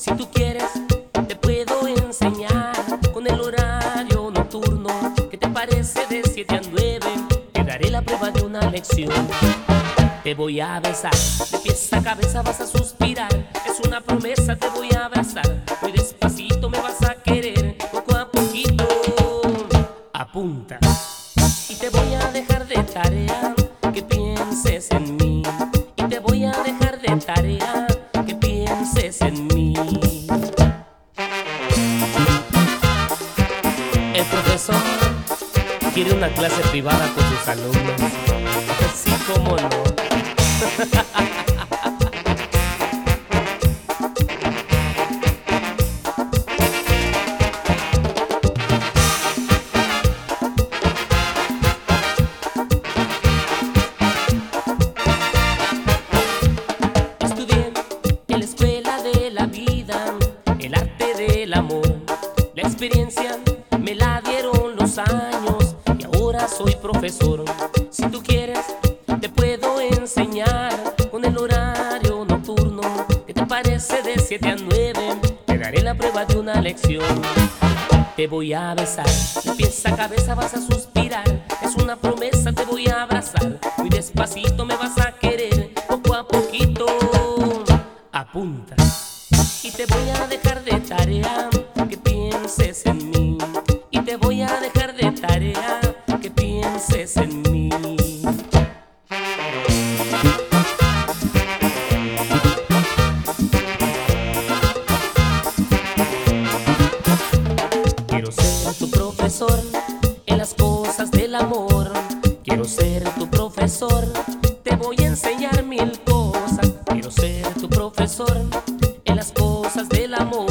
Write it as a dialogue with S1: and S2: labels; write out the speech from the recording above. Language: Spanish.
S1: Si tú quieres, te puedo enseñar con el horario nocturno. ¿Qué te parece de 7 a 9? Te daré la prueba de una lección. Te voy a besar, de pies a cabeza vas a suspirar. Es una promesa, te voy a abrazar. Muy despacito me vas a querer, poco a poquito. Apunta. Y te voy a dejar de tarea que pienses en mí. Y te voy a dejar de tarea que pienses en mí. El profesor quiere una clase privada con sus alumnos. Así como no. Estudié en la escuela de la vida, el arte del amor. La experiencia me la dieron los años y ahora soy profesor. Si tú quieres, te puedo enseñar con el horario nocturno. ¿Qué te parece de 7 a 9? Te daré la prueba de una lección. Te voy a besar, de pies a cabeza vas a suspirar. Es una promesa, te voy a abrazar. Muy despacito me vas a querer, poco a poquito. Apunta. Y te voy a dejar de tarea que pienses en mí. Y te voy a dejar de tarea que pienses en mí. Quiero ser tu profesor en las cosas del amor. Quiero ser tu profesor, te voy a enseñar 1000 cosas. Quiero ser tu profesor en las cosas del amor.